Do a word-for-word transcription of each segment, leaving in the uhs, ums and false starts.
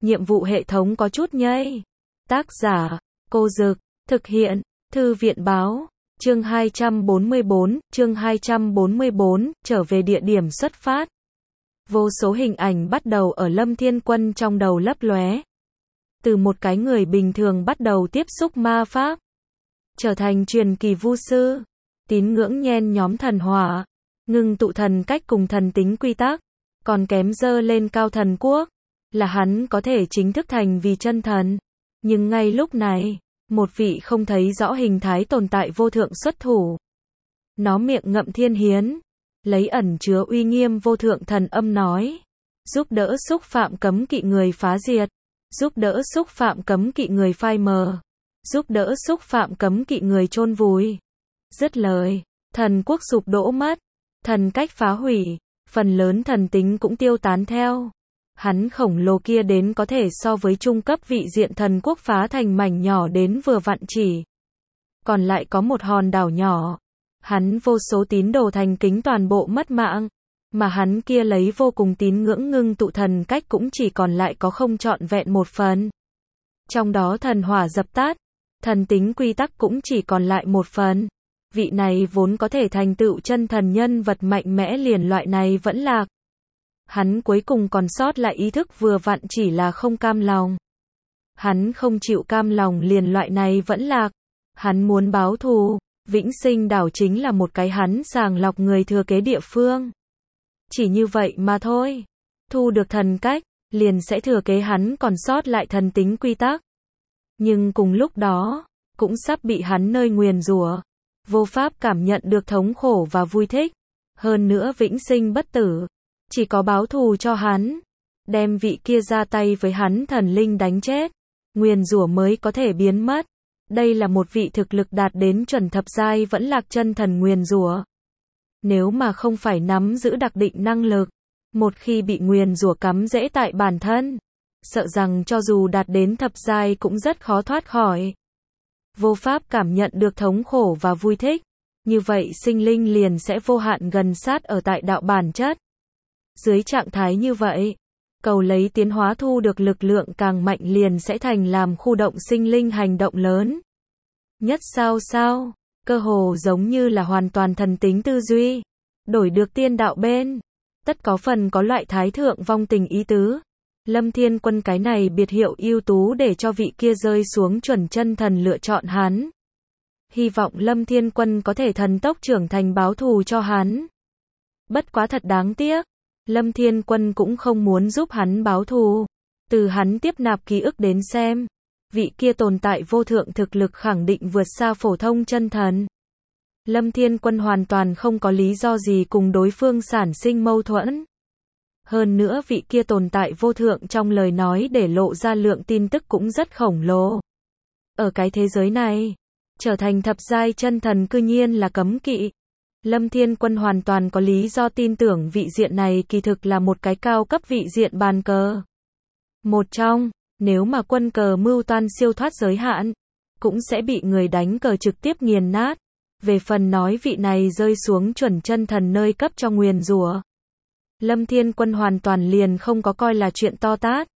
nhiệm vụ hệ thống có chút nhây. Tác giả, Cô Dực, thực hiện, Thư viện báo, chương hai trăm bốn mươi bốn, chương hai trăm bốn mươi bốn, trở về địa điểm xuất phát. Vô số hình ảnh bắt đầu ở Lâm Thiên Quân trong đầu lấp lóe. Từ một cái người bình thường bắt đầu tiếp xúc ma pháp, trở thành truyền kỳ vu sư, tín ngưỡng nhen nhóm thần hỏa, ngưng tụ thần cách cùng thần tính quy tắc, còn kém dơ lên cao thần quốc, là hắn có thể chính thức thành vì chân thần. Nhưng ngay lúc này, một vị không thấy rõ hình thái tồn tại vô thượng xuất thủ. Nó miệng ngậm thiên hiến, lấy ẩn chứa uy nghiêm vô thượng thần âm nói, giúp đỡ xúc phạm cấm kỵ người phá diệt, giúp đỡ xúc phạm cấm kỵ người phai mờ, giúp đỡ xúc phạm cấm kỵ người chôn vùi. Dứt lời, thần quốc sụp đổ mất, thần cách phá hủy, phần lớn thần tính cũng tiêu tán theo. Hắn khổng lồ kia đến có thể so với trung cấp vị diện thần quốc phá thành mảnh nhỏ đến vừa vặn chỉ. Còn lại có một hòn đảo nhỏ. Hắn vô số tín đồ thành kính toàn bộ mất mạng. Mà hắn kia lấy vô cùng tín ngưỡng ngưng tụ thần cách cũng chỉ còn lại có không trọn vẹn một phần. Trong đó thần hỏa dập tắt, thần tính quy tắc cũng chỉ còn lại một phần. Vị này vốn có thể thành tựu chân thần nhân vật mạnh mẽ liền loại này vẫn lạc. Hắn cuối cùng còn sót lại ý thức vừa vặn chỉ là không cam lòng. Hắn không chịu cam lòng liền loại này vẫn lạc. Hắn muốn báo thù. Vĩnh Sinh đảo chính là một cái hắn sàng lọc người thừa kế địa phương. Chỉ như vậy mà thôi. Thu được thần cách, liền sẽ thừa kế hắn còn sót lại thần tính quy tắc. Nhưng cùng lúc đó, cũng sắp bị hắn nơi nguyền rủa. Vô pháp cảm nhận được thống khổ và vui thích. Hơn nữa vĩnh sinh bất tử. Chỉ có báo thù cho hắn. Đem vị kia ra tay với hắn thần linh đánh chết. Nguyền rủa mới có thể biến mất. Đây là một vị thực lực đạt đến chuẩn thập giai vẫn lạc chân thần nguyền rủa. Nếu mà không phải nắm giữ đặc định năng lực, một khi bị nguyền rủa cắm rễ tại bản thân, sợ rằng cho dù đạt đến thập giai cũng rất khó thoát khỏi. Vô pháp cảm nhận được thống khổ và vui thích, như vậy sinh linh liền sẽ vô hạn gần sát ở tại đạo bản chất. Dưới trạng thái như vậy, cầu lấy tiến hóa thu được lực lượng càng mạnh liền sẽ thành làm khu động sinh linh hành động lớn. Nhất sao sao, cơ hồ giống như là hoàn toàn thần tính tư duy, đổi được tiên đạo bên, tất có phần có loại thái thượng vong tình ý tứ. Lâm Thiên Quân cái này biệt hiệu ưu tú để cho vị kia rơi xuống chuẩn chân thần lựa chọn hắn. Hy vọng Lâm Thiên Quân có thể thần tốc trưởng thành báo thù cho hắn. Bất quá thật đáng tiếc, Lâm Thiên Quân cũng không muốn giúp hắn báo thù. Từ hắn tiếp nạp ký ức đến xem, vị kia tồn tại vô thượng thực lực khẳng định vượt xa phổ thông chân thần. Lâm Thiên Quân hoàn toàn không có lý do gì cùng đối phương sản sinh mâu thuẫn. Hơn nữa vị kia tồn tại vô thượng trong lời nói để lộ ra lượng tin tức cũng rất khổng lồ. Ở cái thế giới này, trở thành thập giai chân thần cư nhiên là cấm kỵ. Lâm Thiên Quân hoàn toàn có lý do tin tưởng vị diện này kỳ thực là một cái cao cấp vị diện bàn cờ. Một trong, nếu mà quân cờ mưu toan siêu thoát giới hạn, cũng sẽ bị người đánh cờ trực tiếp nghiền nát. Về phần nói vị này rơi xuống chuẩn chân thần nơi cấp cho nguyền rủa, Lâm Thiên Quân hoàn toàn liền không có coi là chuyện to tát.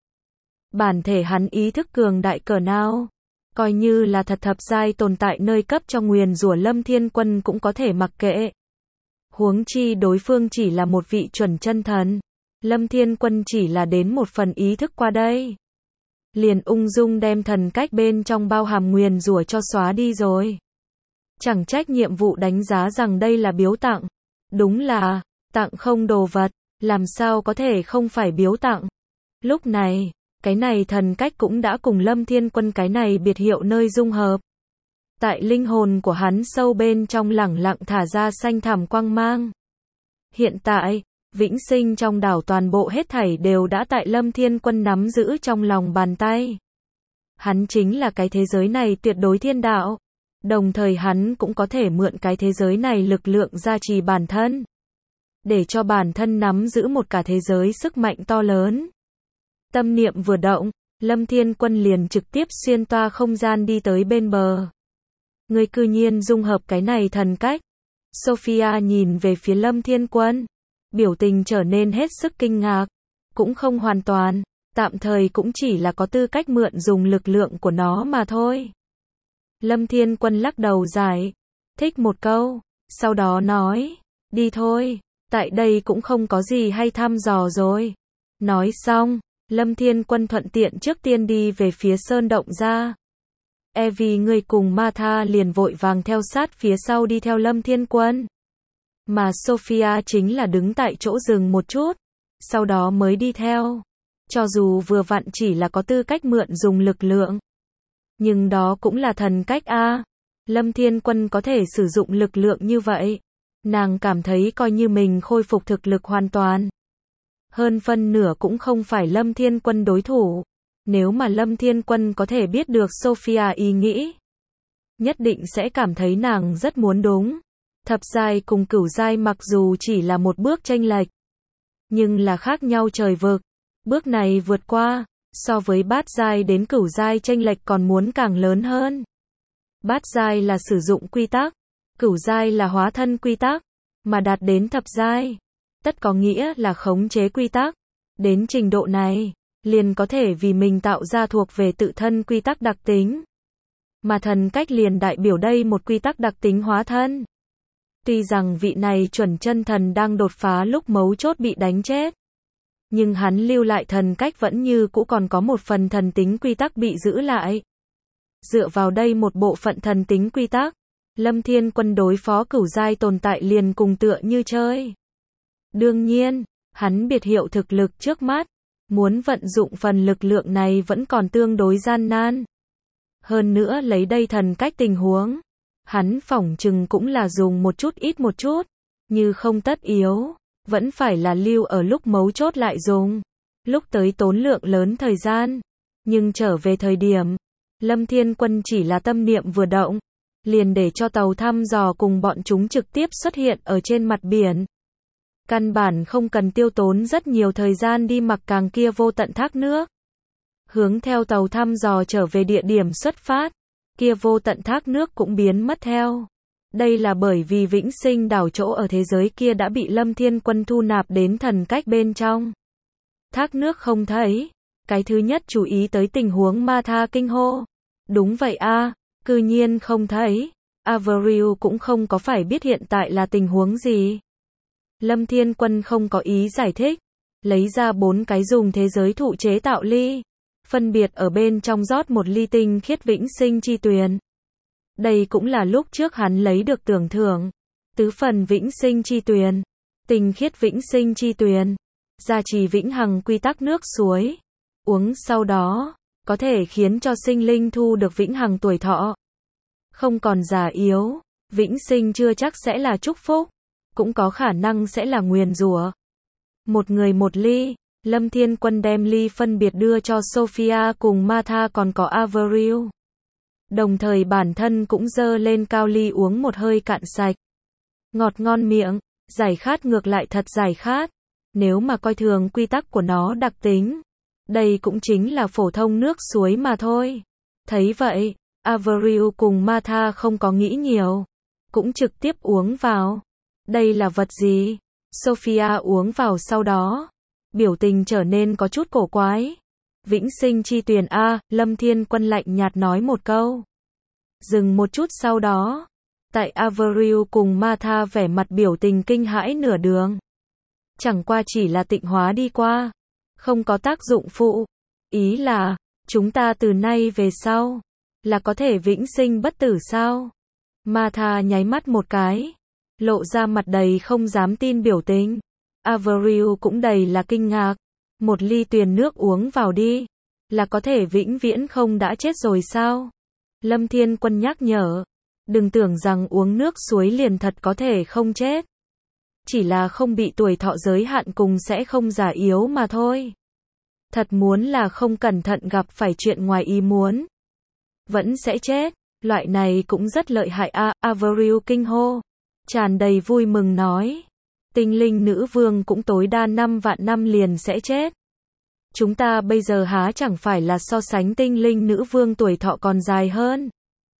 Bản thể hắn ý thức cường đại cỡ nào, coi như là thật thập giai tồn tại nơi cấp cho nguyền rủa Lâm Thiên Quân cũng có thể mặc kệ. Huống chi đối phương chỉ là một vị chuẩn chân thần, Lâm Thiên Quân chỉ là đến một phần ý thức qua đây, liền ung dung đem thần cách bên trong bao hàm nguyền rủa cho xóa đi rồi. Chẳng trách nhiệm vụ đánh giá rằng đây là biếu tặng. Đúng là, tặng không đồ vật, làm sao có thể không phải biếu tặng. Lúc này, cái này thần cách cũng đã cùng Lâm Thiên Quân cái này biệt hiệu nơi dung hợp. Tại linh hồn của hắn sâu bên trong lẳng lặng thả ra xanh thẳm quang mang. Hiện tại, vĩnh sinh trong đảo toàn bộ hết thảy đều đã tại Lâm Thiên Quân nắm giữ trong lòng bàn tay. Hắn chính là cái thế giới này tuyệt đối thiên đạo. Đồng thời hắn cũng có thể mượn cái thế giới này lực lượng gia trì bản thân. Để cho bản thân nắm giữ một cả thế giới sức mạnh to lớn. Tâm niệm vừa động, Lâm Thiên Quân liền trực tiếp xuyên toa không gian đi tới bên bờ. Người cư nhiên dung hợp cái này thần cách. Sophia nhìn về phía Lâm Thiên Quân, biểu tình trở nên hết sức kinh ngạc. Cũng không hoàn toàn, tạm thời cũng chỉ là có tư cách mượn dùng lực lượng của nó mà thôi. Lâm Thiên Quân lắc đầu giải thích một câu, sau đó nói, đi thôi, tại đây cũng không có gì hay thăm dò rồi. Nói xong, Lâm Thiên Quân thuận tiện trước tiên đi về phía sơn động ra. Evie người cùng Martha liền vội vàng theo sát phía sau đi theo Lâm Thiên Quân. Mà Sophia chính là đứng tại chỗ dừng một chút, sau đó mới đi theo. Cho dù vừa vặn chỉ là có tư cách mượn dùng lực lượng, nhưng đó cũng là thần cách a. Lâm Thiên Quân có thể sử dụng lực lượng như vậy, nàng cảm thấy coi như mình khôi phục thực lực hoàn toàn. Hơn phân nửa cũng không phải Lâm Thiên Quân đối thủ. Nếu mà Lâm Thiên Quân có thể biết được Sophia ý nghĩ, nhất định sẽ cảm thấy nàng rất muốn đúng. Thập giai cùng cửu giai mặc dù chỉ là một bước chênh lệch, nhưng là khác nhau trời vực. Bước này vượt qua, so với bát giai đến cửu giai chênh lệch còn muốn càng lớn hơn. Bát giai là sử dụng quy tắc, cửu giai là hóa thân quy tắc, mà đạt đến thập giai, tất có nghĩa là khống chế quy tắc. Đến trình độ này, liền có thể vì mình tạo ra thuộc về tự thân quy tắc đặc tính. Mà thần cách liền đại biểu đây một quy tắc đặc tính hóa thân. Tuy rằng vị này chuẩn chân thần đang đột phá lúc mấu chốt bị đánh chết, nhưng hắn lưu lại thần cách vẫn như cũ còn có một phần thần tính quy tắc bị giữ lại. Dựa vào đây một bộ phận thần tính quy tắc, Lâm Thiên Quân đối phó cửu giai tồn tại liền cùng tựa như chơi. Đương nhiên, hắn biệt hiệu thực lực trước mắt, muốn vận dụng phần lực lượng này vẫn còn tương đối gian nan. Hơn nữa lấy đây thần cách tình huống, hắn phỏng chừng cũng là dùng một chút ít một chút, như không tất yếu, vẫn phải là lưu ở lúc mấu chốt lại dùng, lúc tới tốn lượng lớn thời gian. Nhưng trở về thời điểm, Lâm Thiên Quân chỉ là tâm niệm vừa động, liền để cho tàu thăm dò cùng bọn chúng trực tiếp xuất hiện ở trên mặt biển. Căn bản không cần tiêu tốn rất nhiều thời gian đi mặc càng kia vô tận thác nước. Hướng theo tàu thăm dò trở về địa điểm xuất phát, kia vô tận thác nước cũng biến mất theo. Đây là bởi vì vĩnh sinh đảo chỗ ở thế giới kia đã bị Lâm Thiên Quân thu nạp đến thần cách bên trong. Thác nước không thấy. Cái thứ nhất chú ý tới tình huống Martha kinh hô. Đúng vậy a, cư nhiên không thấy. Avril cũng không có phải biết hiện tại là tình huống gì. Lâm Thiên Quân không có ý giải thích, lấy ra bốn cái dùng thế giới thụ chế tạo ly, phân biệt ở bên trong rót một ly tinh khiết vĩnh sinh chi tuyền. Đây cũng là lúc trước hắn lấy được tưởng thưởng, tứ phần vĩnh sinh chi tuyền, tinh khiết vĩnh sinh chi tuyền, gia trì vĩnh hằng quy tắc nước suối, uống sau đó, có thể khiến cho sinh linh thu được vĩnh hằng tuổi thọ. Không còn già yếu, vĩnh sinh chưa chắc sẽ là chúc phúc, cũng có khả năng sẽ là nguyền rủa. Một người một ly, Lâm Thiên Quân đem ly phân biệt đưa cho Sophia cùng Martha còn có Avril. Đồng thời bản thân cũng dơ lên cao ly uống một hơi cạn sạch. Ngọt ngon miệng, giải khát ngược lại thật giải khát. Nếu mà coi thường quy tắc của nó đặc tính, đây cũng chính là phổ thông nước suối mà thôi. Thấy vậy, Avril cùng Martha không có nghĩ nhiều, cũng trực tiếp uống vào. Đây là vật gì? Sophia uống vào sau đó, biểu tình trở nên có chút cổ quái. Vĩnh sinh chi tuyền a, Lâm Thiên Quân lạnh nhạt nói một câu. Dừng một chút sau đó, tại Avril cùng Martha vẻ mặt biểu tình kinh hãi nửa đường. Chẳng qua chỉ là tịnh hóa đi qua, không có tác dụng phụ. Ý là, chúng ta từ nay về sau, là có thể vĩnh sinh bất tử sao? Martha nháy mắt một cái, lộ ra mặt đầy không dám tin biểu tình. Avril cũng đầy là kinh ngạc. Một ly tuyền nước uống vào đi, là có thể vĩnh viễn không đã chết rồi sao? Lâm Thiên Quân nhắc nhở, đừng tưởng rằng uống nước suối liền thật có thể không chết. Chỉ là không bị tuổi thọ giới hạn cùng sẽ không già yếu mà thôi. Thật muốn là không cẩn thận gặp phải chuyện ngoài ý muốn, vẫn sẽ chết. Loại này cũng rất lợi hại a. Avril kinh hô, tràn đầy vui mừng nói. Tinh linh nữ vương cũng tối đa năm vạn năm liền sẽ chết. Chúng ta bây giờ há chẳng phải là so sánh tinh linh nữ vương tuổi thọ còn dài hơn.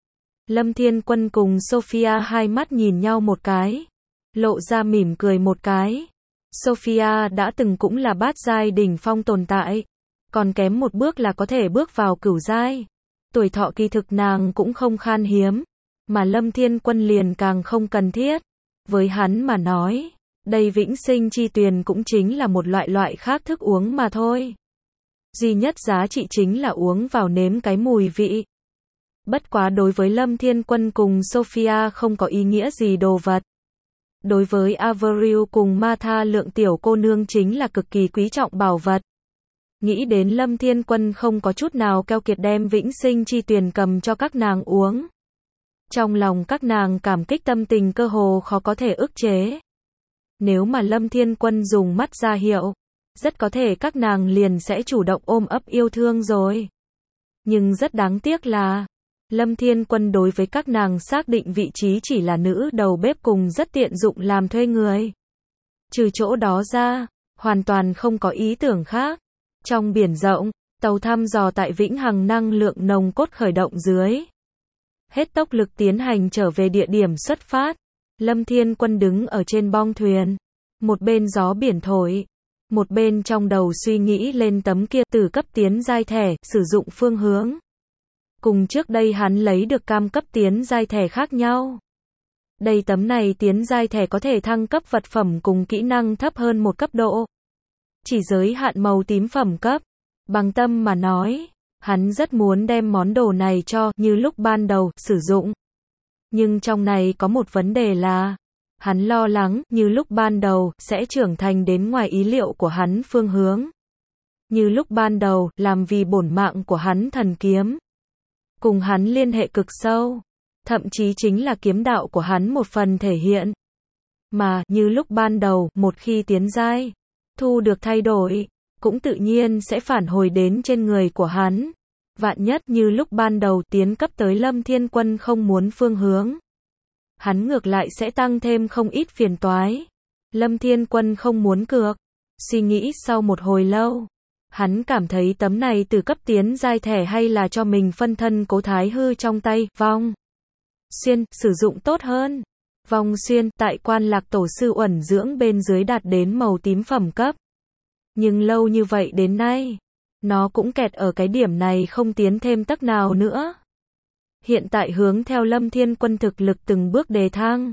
Lâm Thiên Quân cùng Sophia hai mắt nhìn nhau một cái, lộ ra mỉm cười một cái. Sophia đã từng cũng là bát giai đỉnh phong tồn tại, còn kém một bước là có thể bước vào cửu giai. Tuổi thọ kỳ thực nàng cũng không khan hiếm, mà Lâm Thiên Quân liền càng không cần thiết. Với hắn mà nói, đây vĩnh sinh chi tuyền cũng chính là một loại loại khác thức uống mà thôi. Duy nhất giá trị chính là uống vào nếm cái mùi vị. Bất quá đối với Lâm Thiên Quân cùng Sophia không có ý nghĩa gì đồ vật. Đối với Avril cùng Martha lượng tiểu cô nương chính là cực kỳ quý trọng bảo vật. Nghĩ đến Lâm Thiên Quân không có chút nào keo kiệt đem vĩnh sinh chi tuyền cầm cho các nàng uống. Trong lòng các nàng cảm kích tâm tình cơ hồ khó có thể ức chế. Nếu mà Lâm Thiên Quân dùng mắt ra hiệu, rất có thể các nàng liền sẽ chủ động ôm ấp yêu thương rồi. Nhưng rất đáng tiếc là, Lâm Thiên Quân đối với các nàng xác định vị trí chỉ là nữ đầu bếp cùng rất tiện dụng làm thuê người. Trừ chỗ đó ra, hoàn toàn không có ý tưởng khác. Trong biển rộng, tàu thăm dò tại vĩnh hằng năng lượng nồng cốt khởi động dưới. Hết tốc lực tiến hành trở về địa điểm xuất phát. Lâm Thiên Quân đứng ở trên bong thuyền. Một bên gió biển thổi. Một bên trong đầu suy nghĩ lên tấm kia từ cấp tiến giai thẻ, sử dụng phương hướng. Cùng trước đây hắn lấy được cam cấp tiến giai thẻ khác nhau. Đây tấm này tiến giai thẻ có thể thăng cấp vật phẩm cùng kỹ năng thấp hơn một cấp độ. Chỉ giới hạn màu tím phẩm cấp. Bằng tâm mà nói, hắn rất muốn đem món đồ này cho như lúc ban đầu sử dụng. Nhưng trong này có một vấn đề là, hắn lo lắng như lúc ban đầu sẽ trưởng thành đến ngoài ý liệu của hắn phương hướng. Như lúc ban đầu làm vì bổn mạng của hắn thần kiếm. Cùng hắn liên hệ cực sâu. Thậm chí chính là kiếm đạo của hắn một phần thể hiện. Mà như lúc ban đầu một khi tiến giai, thu được thay đổi, cũng tự nhiên sẽ phản hồi đến trên người của hắn. Vạn nhất như lúc ban đầu tiến cấp tới Lâm Thiên Quân không muốn phương hướng. Hắn ngược lại sẽ tăng thêm không ít phiền toái. Lâm Thiên Quân không muốn cược. Suy nghĩ sau một hồi lâu. Hắn cảm thấy tấm này từ cấp tiến giai thẻ hay là cho mình phân thân Cố Thái Hư trong tay, vong. Xuyên, sử dụng tốt hơn. Vong xuyên, tại Quan Lạc Tổ sư uẩn dưỡng bên dưới đạt đến màu tím phẩm cấp. Nhưng lâu như vậy đến nay, nó cũng kẹt ở cái điểm này không tiến thêm tấc nào nữa. Hiện tại hướng theo Lâm Thiên Quân thực lực từng bước đề thăng.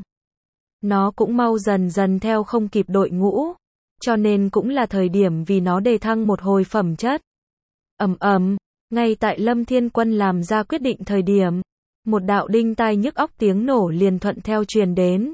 Nó cũng mau dần dần theo không kịp đội ngũ. Cho nên cũng là thời điểm vì nó đề thăng một hồi phẩm chất. Ầm ầm, ngay tại Lâm Thiên Quân làm ra quyết định thời điểm, một đạo đinh tai nhức óc tiếng nổ liền thuận theo truyền đến.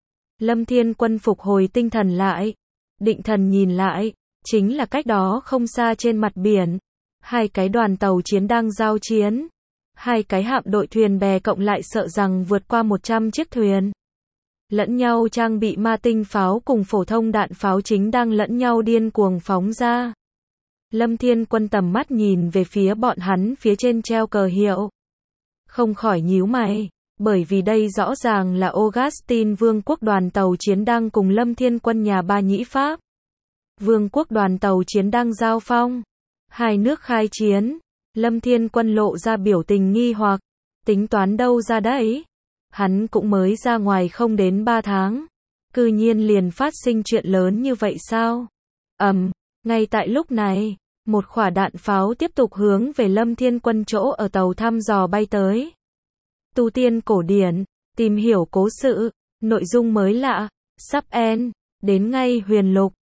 Lâm Thiên Quân phục hồi tinh thần lại, định thần nhìn lại, chính là cách đó không xa trên mặt biển, hai cái đoàn tàu chiến đang giao chiến, hai cái hạm đội thuyền bè cộng lại sợ rằng vượt qua một trăm chiếc thuyền. Lẫn nhau trang bị ma tinh pháo cùng phổ thông đạn pháo chính đang lẫn nhau điên cuồng phóng ra. Lâm Thiên Quân tầm mắt nhìn về phía bọn hắn phía trên treo cờ hiệu. Không khỏi nhíu mày, bởi vì đây rõ ràng là Augustin Vương quốc đoàn tàu chiến đang cùng Lâm Thiên Quân nhà Ba Nhĩ Pháp. Vương quốc đoàn tàu chiến đang giao phong. Hai nước khai chiến. Lâm Thiên Quân lộ ra biểu tình nghi hoặc. Tính toán đâu ra đấy? Hắn cũng mới ra ngoài không đến ba tháng. Cư nhiên liền phát sinh chuyện lớn như vậy sao? Ầm, um, ngay tại lúc này, một quả đạn pháo tiếp tục hướng về Lâm Thiên Quân chỗ ở tàu thăm dò bay tới. Tu tiên cổ điển, tìm hiểu cố sự, nội dung mới lạ, sắp end, đến ngay huyền lục.